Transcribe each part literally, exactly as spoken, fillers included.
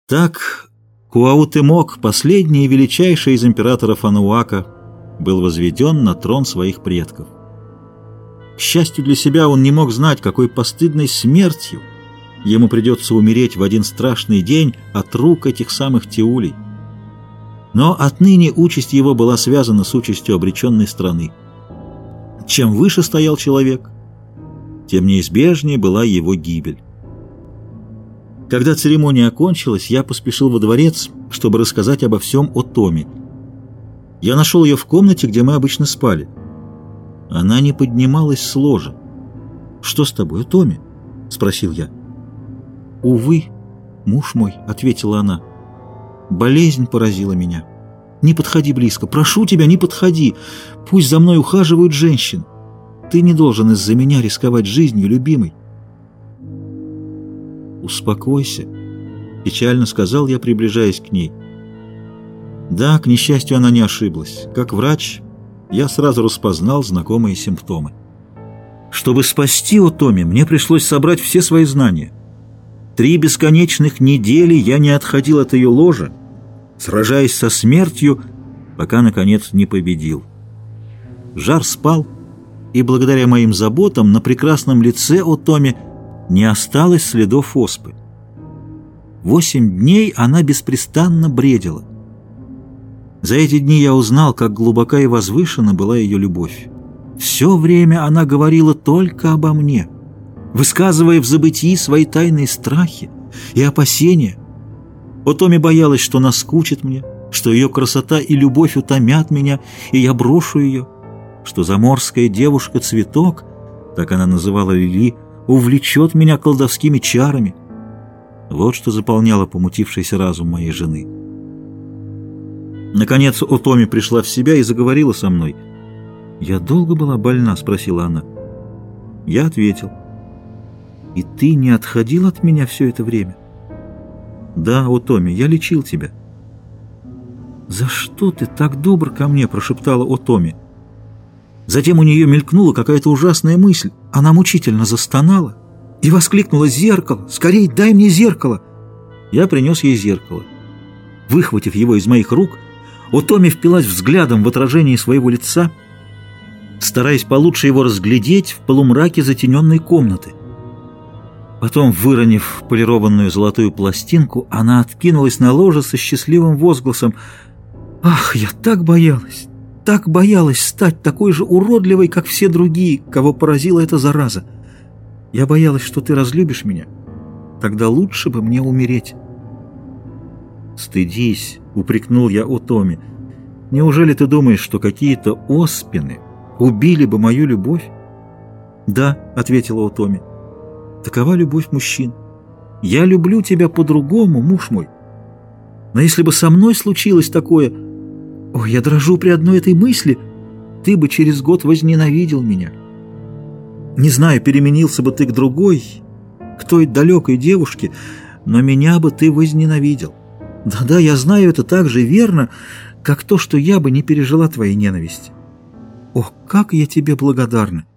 Так Куаутемок, последний и величайший из императоров Ануака, был возведен на трон своих предков. К счастью для себя, он не мог знать, какой постыдной смертью ему придется умереть в один страшный день от рук этих самых Тиулей. Но отныне участь его была связана с участью обреченной страны. Чем выше стоял человек, тем неизбежнее была его гибель. Когда церемония окончилась, я поспешил во дворец, чтобы рассказать обо всем Отоме. Я нашел ее в комнате, где мы обычно спали. Она не поднималась с ложа. «Что с тобой, Отоме?» — спросил я. «Увы, муж мой», — ответила она, — «болезнь поразила меня. Не подходи близко, прошу тебя, не подходи. Пусть за мной ухаживают женщины. Ты не должен из-за меня рисковать жизнью, любимый». «Успокойся», — печально сказал я, приближаясь к ней. Да, к несчастью, она не ошиблась. Как врач, я сразу распознал знакомые симптомы. Чтобы спасти Отоми, мне пришлось собрать все свои знания. Три бесконечных недели я не отходил от ее ложа, сражаясь со смертью, пока, наконец, не победил. Жар спал, и благодаря моим заботам на прекрасном лице Отоми не осталось следов оспы. Восемь дней она беспрестанно бредила. За эти дни я узнал, как глубока и возвышена была ее любовь. Все время она говорила только обо мне, высказывая в забытии свои тайные страхи и опасения. Отоми боялась, что наскучит мне, что ее красота и любовь утомят меня, и я брошу ее, что заморская девушка-цветок, так она называла Лили, увлечет меня колдовскими чарами. Вот что заполняло помутившийся разум моей жены. Наконец Отоми пришла в себя и заговорила со мной. «Я долго была больна?» — спросила она. Я ответил. «И ты не отходил от меня все это время?» «Да, Отоми, я лечил тебя». «За что ты так добр ко мне?» — прошептала Отоми. Затем у нее мелькнула какая-то ужасная мысль. Она мучительно застонала и воскликнула: «Зеркало! Скорей, дай мне зеркало!» Я принес ей зеркало. Выхватив его из моих рук, Отоми впилась взглядом в отражение своего лица, стараясь получше его разглядеть в полумраке затененной комнаты. Потом, выронив полированную золотую пластинку, она откинулась на ложе со счастливым возгласом: «Ах, я так боялась! Так боялась стать такой же уродливой, как все другие, кого поразила эта зараза. Я боялась, что ты разлюбишь меня. Тогда лучше бы мне умереть». «Стыдись», — упрекнул я Отоми. «Неужели ты думаешь, что какие-то оспины убили бы мою любовь?» «Да», — ответила Отоми. «Такова любовь мужчин. Я люблю тебя по-другому, муж мой. Но если бы со мной случилось такое... Ой, я дрожу при одной этой мысли. Ты бы через год возненавидел меня. Не знаю, переменился бы ты к другой, к той далекой девушке, но меня бы ты возненавидел. Да-да, я знаю это так же верно, как то, что я бы не пережила твоей ненависти. Ох, как я тебе благодарна!»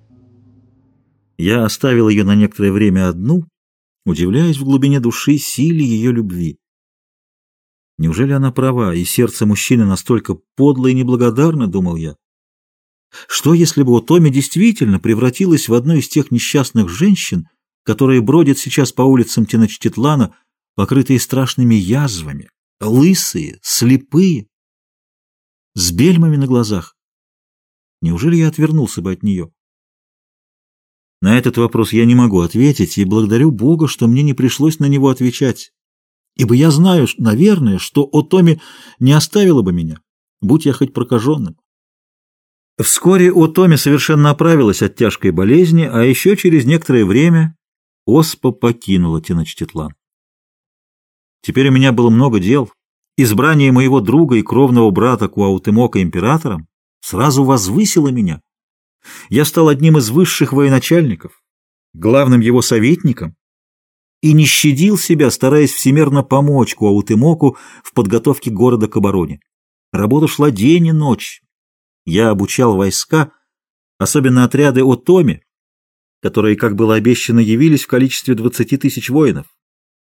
Я оставил ее на некоторое время одну, удивляясь в глубине души силе ее любви. Неужели она права, и сердце мужчины настолько подло и неблагодарно, думал я? Что, если бы Отоми действительно превратилась в одну из тех несчастных женщин, которые бродят сейчас по улицам Теночтитлана, покрытые страшными язвами, лысые, слепые, с бельмами на глазах? Неужели я отвернулся бы от нее? На этот вопрос я не могу ответить, и благодарю Бога, что мне не пришлось на него отвечать, ибо я знаю, наверное, что Отоми не оставила бы меня, будь я хоть прокаженным. Вскоре Отоми совершенно оправилась от тяжкой болезни, а еще через некоторое время оспа покинула Теночтитлан. Теперь у меня было много дел. Избрание моего друга и кровного брата Куаутемока императором сразу возвысило меня. Я стал одним из высших военачальников, главным его советником, и не щадил себя, стараясь всемерно помочь Куаутемоку в подготовке города к обороне. Работа шла день и ночь. Я обучал войска, особенно отряды Отоми, которые, как было обещано, явились в количестве двадцати тысяч воинов.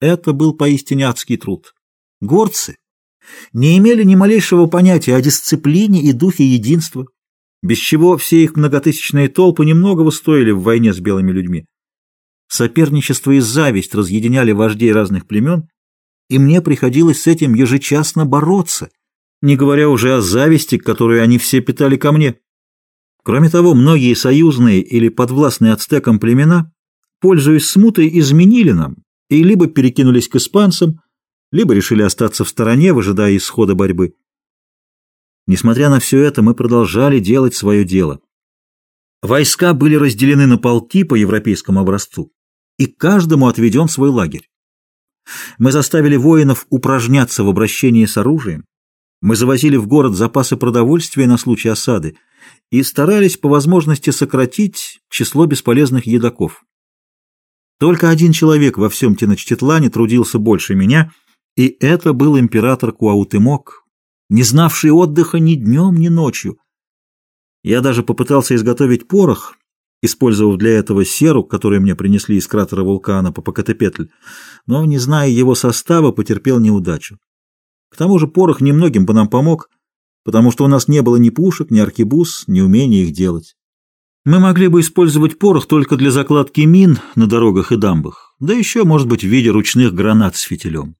Это был поистине адский труд. Горцы не имели ни малейшего понятия о дисциплине и духе единства, без чего все их многотысячные толпы немногого стоили в войне с белыми людьми. Соперничество и зависть разъединяли вождей разных племен, и мне приходилось с этим ежечасно бороться, не говоря уже о зависти, которую они все питали ко мне. Кроме того, многие союзные или подвластные ацтекам племена, пользуясь смутой, изменили нам и либо перекинулись к испанцам, либо решили остаться в стороне, выжидая исхода борьбы. Несмотря на все это, мы продолжали делать свое дело. Войска были разделены на полки по европейскому образцу, и каждому отведен свой лагерь. Мы заставили воинов упражняться в обращении с оружием, мы завозили в город запасы продовольствия на случай осады и старались по возможности сократить число бесполезных едоков. Только один человек во всем Теночтитлане трудился больше меня, и это был император Куаутемок, не знавший отдыха ни днем, ни ночью. Я даже попытался изготовить порох, использовав для этого серу, которую мне принесли из кратера вулкана Попокатепетль, но, не зная его состава, потерпел неудачу. К тому же порох немногим бы нам помог, потому что у нас не было ни пушек, ни аркебуз, ни умения их делать. Мы могли бы использовать порох только для закладки мин на дорогах и дамбах, да еще, может быть, в виде ручных гранат с фитилем.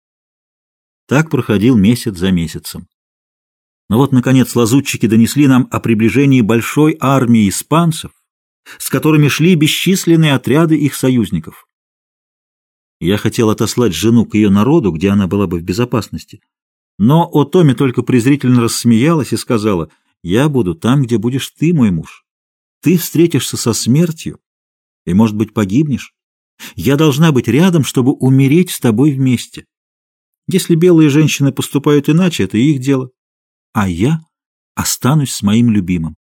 Так проходил месяц за месяцем. Но вот, наконец, лазутчики донесли нам о приближении большой армии испанцев, с которыми шли бесчисленные отряды их союзников. Я хотел отослать жену к ее народу, где она была бы в безопасности, но Отоми только презрительно рассмеялась и сказала: «Я буду там, где будешь ты, мой муж. Ты встретишься со смертью и, может быть, погибнешь. Я должна быть рядом, чтобы умереть с тобой вместе. Если белые женщины поступают иначе, это их дело, а я останусь с моим любимым».